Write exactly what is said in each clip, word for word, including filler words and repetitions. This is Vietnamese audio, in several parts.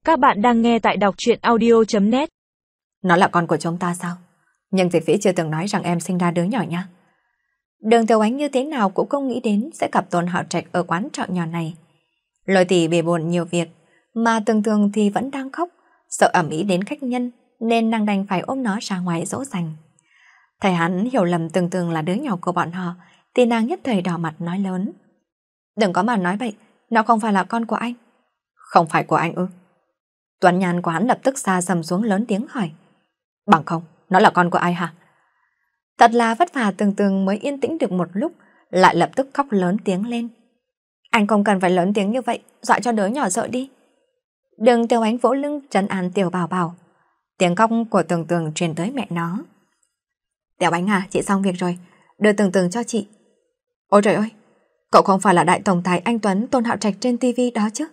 Các bạn đang nghe tại đọc truyện audio chấm net. Nó là con của chúng ta sao? Nhưng Diệp Vĩ chưa từng nói rằng em sinh ra đứa nhỏ nha. Đường Tiểu Ánh như thế nào cũng không nghĩ đến sẽ gặp Tôn Hạo Trạch ở quán trọ nhỏ này. Lôi tỷ bề bộn nhiều việc, mà Tường Tường thì vẫn đang khóc, sợ ẩm ý đến khách nhân, nên nàng đành phải ôm nó ra ngoài dỗ dành. Thầy hắn hiểu lầm Tường Tường là đứa nhỏ của bọn họ, thì nàng nhất thời đỏ mặt nói lớn: đừng có mà nói bậy, nó không phải là con của anh. Không phải của anh ư? Tuấn nhàn của hắn lập tức xa sầm xuống lớn tiếng hỏi: bằng không, nó là con của ai hả? Thật là vất vả Tường Tường mới yên tĩnh được một lúc, lại lập tức khóc lớn tiếng lên. Anh không cần phải lớn tiếng như vậy, dọa cho đứa nhỏ sợ đi. Đường Tiểu Ánh vỗ lưng trấn an Tiểu Bảo Bảo. Tiếng khóc của Tường Tường truyền tới mẹ nó. Tiểu Ánh à, chị xong việc rồi, đưa Tường Tường cho chị. Ôi trời ơi, cậu không phải là đại tổng tài anh Tuấn Tôn Hạo Trạch trên tivi đó chứ?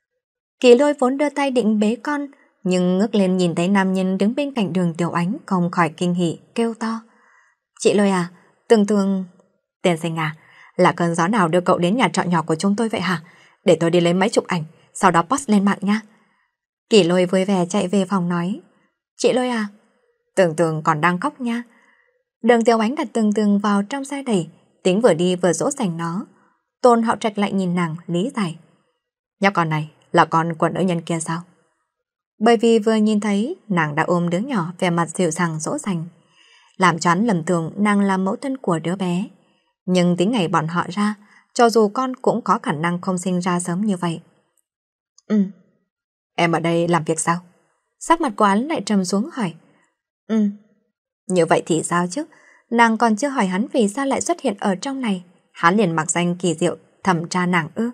Kỳ Lôi vốn đưa tay định bế con, nhưng ngước lên nhìn thấy nam nhân đứng bên cạnh Đường Tiểu Ánh, không khỏi kinh hỉ kêu to: chị Lôi à, Tường Tường... Tiên sinh à, là cơn gió nào đưa cậu đến nhà trọ nhỏ của chúng tôi vậy hả? Để tôi đi lấy mấy chục ảnh, sau đó post lên mạng nha. Kỳ Lôi vui vẻ chạy về phòng nói: chị Lôi à, Tường Tường còn đang khóc nha. Đường Tiểu Ánh đặt Tường Tường vào trong xe đẩy, tính vừa đi vừa dỗ dành nó. Tôn Hạo Trạch lại nhìn nàng lý giải: nhóc con này là con của nữ nhân kia sao? Bởi vì vừa nhìn thấy nàng đã ôm đứa nhỏ, vẻ mặt dịu dàng dỗ dành, làm cho hắn lầm tưởng nàng là mẫu thân của đứa bé. Nhưng tính ngày bọn họ ra, cho dù con cũng có khả năng không sinh ra sớm như vậy. Ừ. Em ở đây làm việc sao? Sắc mặt của hắn lại trầm xuống hỏi. Ừ. Như vậy thì sao chứ? Nàng còn chưa hỏi hắn vì sao lại xuất hiện ở trong này. Hắn liền mặc danh kỳ diệu thẩm tra nàng ư?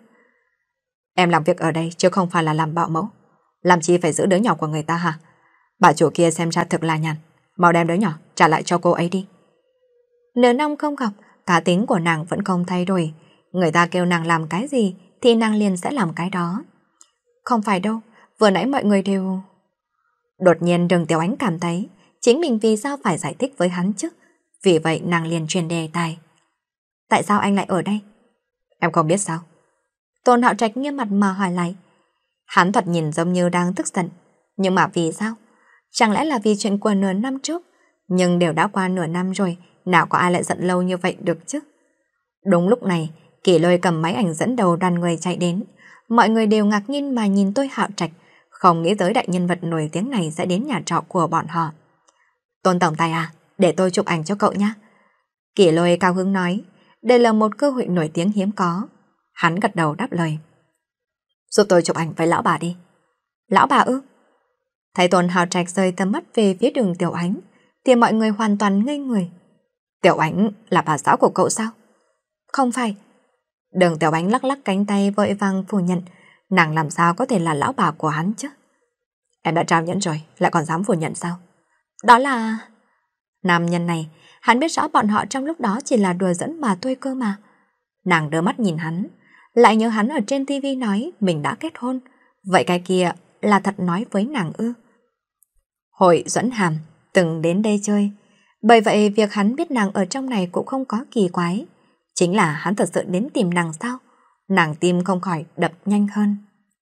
Em làm việc ở đây chứ không phải là làm bảo mẫu. Làm chi phải giữ đứa nhỏ của người ta hả? Bà chủ kia xem ra thực là nhàn. Mau đem đứa nhỏ trả lại cho cô ấy đi. Nửa năm không gặp, cá tính của nàng vẫn không thay đổi. Người ta kêu nàng làm cái gì thì nàng liền sẽ làm cái đó. Không phải đâu, vừa nãy mọi người đều... Đột nhiên Đường Tiểu Ánh cảm thấy chính mình vì sao phải giải thích với hắn chứ. Vì vậy nàng liền truyền đề tài. Tại sao anh lại ở đây? Em không biết sao? Tôn Hạo Trạch nghiêm mặt mà hỏi lại. Hắn thoạt nhìn giống như đang tức giận. Nhưng mà vì sao? Chẳng lẽ là vì chuyện của nửa năm trước? Nhưng đều đã qua nửa năm rồi, nào có ai lại giận lâu như vậy được chứ? Đúng lúc này, Kỳ Lôi cầm máy ảnh dẫn đầu đoàn người chạy đến. Mọi người đều ngạc nhiên mà nhìn tôi Hạo Trạch, không nghĩ tới đại nhân vật nổi tiếng này sẽ đến nhà trọ của bọn họ. Tôn tổng tài à, để tôi chụp ảnh cho cậu nhé. Kỳ Lôi cao hứng nói, đây là một cơ hội nổi tiếng hiếm có. Hắn gật đầu đáp lời. Giúp tôi chụp ảnh với lão bà đi. Lão bà ư? Thấy Tôn Hạo Trạch rời tầm mắt về phía Đường Tiểu Ánh, thì mọi người hoàn toàn ngây người. Tiểu Ánh là bà xã của cậu sao? Không phải. Đường Tiểu Ánh lắc lắc cánh tay vội vàng phủ nhận, nàng làm sao có thể là lão bà của hắn chứ? Em đã trao nhẫn rồi, lại còn dám phủ nhận sao? Đó là... Nam nhân này, hắn biết rõ bọn họ trong lúc đó chỉ là đùa dẫn mà thôi cơ mà. Nàng đưa mắt nhìn hắn, lại nhớ hắn ở trên tivi nói mình đã kết hôn. Vậy cái kia là thật nói với nàng ư? Hội Duẫn Hàm từng đến đây chơi, bởi vậy việc hắn biết nàng ở trong này cũng không có kỳ quái. Chính là hắn thật sự đến tìm nàng sao? Nàng tim không khỏi đập nhanh hơn.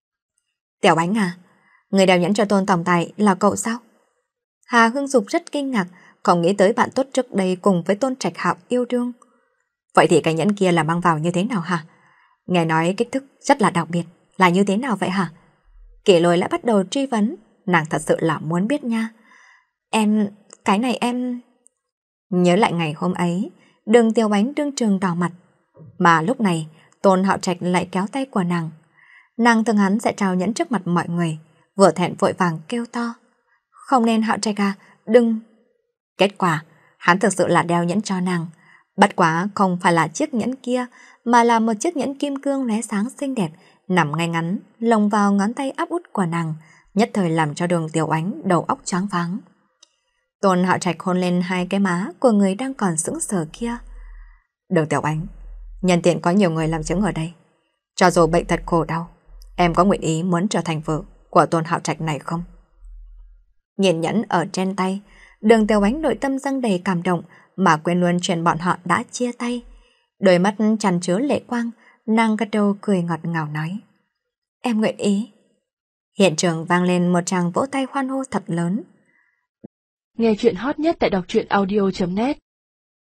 Tiểu Ánh à, người đeo nhẫn cho Tôn tổng tài là cậu sao? Hà Hương Dục rất kinh ngạc, không nghĩ tới bạn tốt trước đây cùng với Tôn Trạch Hạo yêu đương. Vậy thì cái nhẫn kia là mang vào như thế nào hả? Nghe nói kích thước rất là đặc biệt, là như thế nào vậy hả? Kỳ Lôi lại bắt đầu truy vấn, nàng thật sự là muốn biết nha. Em, cái này em... Nhớ lại ngày hôm ấy, Đường Tiểu Ánh đương trường đỏ mặt. Mà lúc này, Tôn Hạo Trạch lại kéo tay của nàng. Nàng tưởng hắn sẽ trao nhẫn trước mặt mọi người, vừa thẹn vội vàng kêu to. Không nên Hạo Trạch à, đừng... Kết quả, hắn thực sự là đeo nhẫn cho nàng. Bất quá không phải là chiếc nhẫn kia, mà là một chiếc nhẫn kim cương lóe sáng xinh đẹp, nằm ngay ngắn, lồng vào ngón tay áp út của nàng, nhất thời làm cho Đường Tiểu Ánh đầu óc choáng váng. Tôn Hạo Trạch hôn lên hai cái má của người đang còn sững sờ kia. Đường Tiểu Ánh, nhân tiện có nhiều người làm chứng ở đây. Cho dù bệnh tật khổ đau, em có nguyện ý muốn trở thành vợ của Tôn Hạo Trạch này không? Nhìn nhẫn ở trên tay, Đường Tiểu Ánh nội tâm dâng đầy cảm động mà quên luôn chuyện bọn họ đã chia tay. Đôi mắt tràn chứa lệ quang, nàng gật đầu cười ngọt ngào nói. Em nguyện ý. Hiện trường vang lên một tràng vỗ tay hoan hô thật lớn. Nghe chuyện hot nhất tại đọc truyện audio chấm net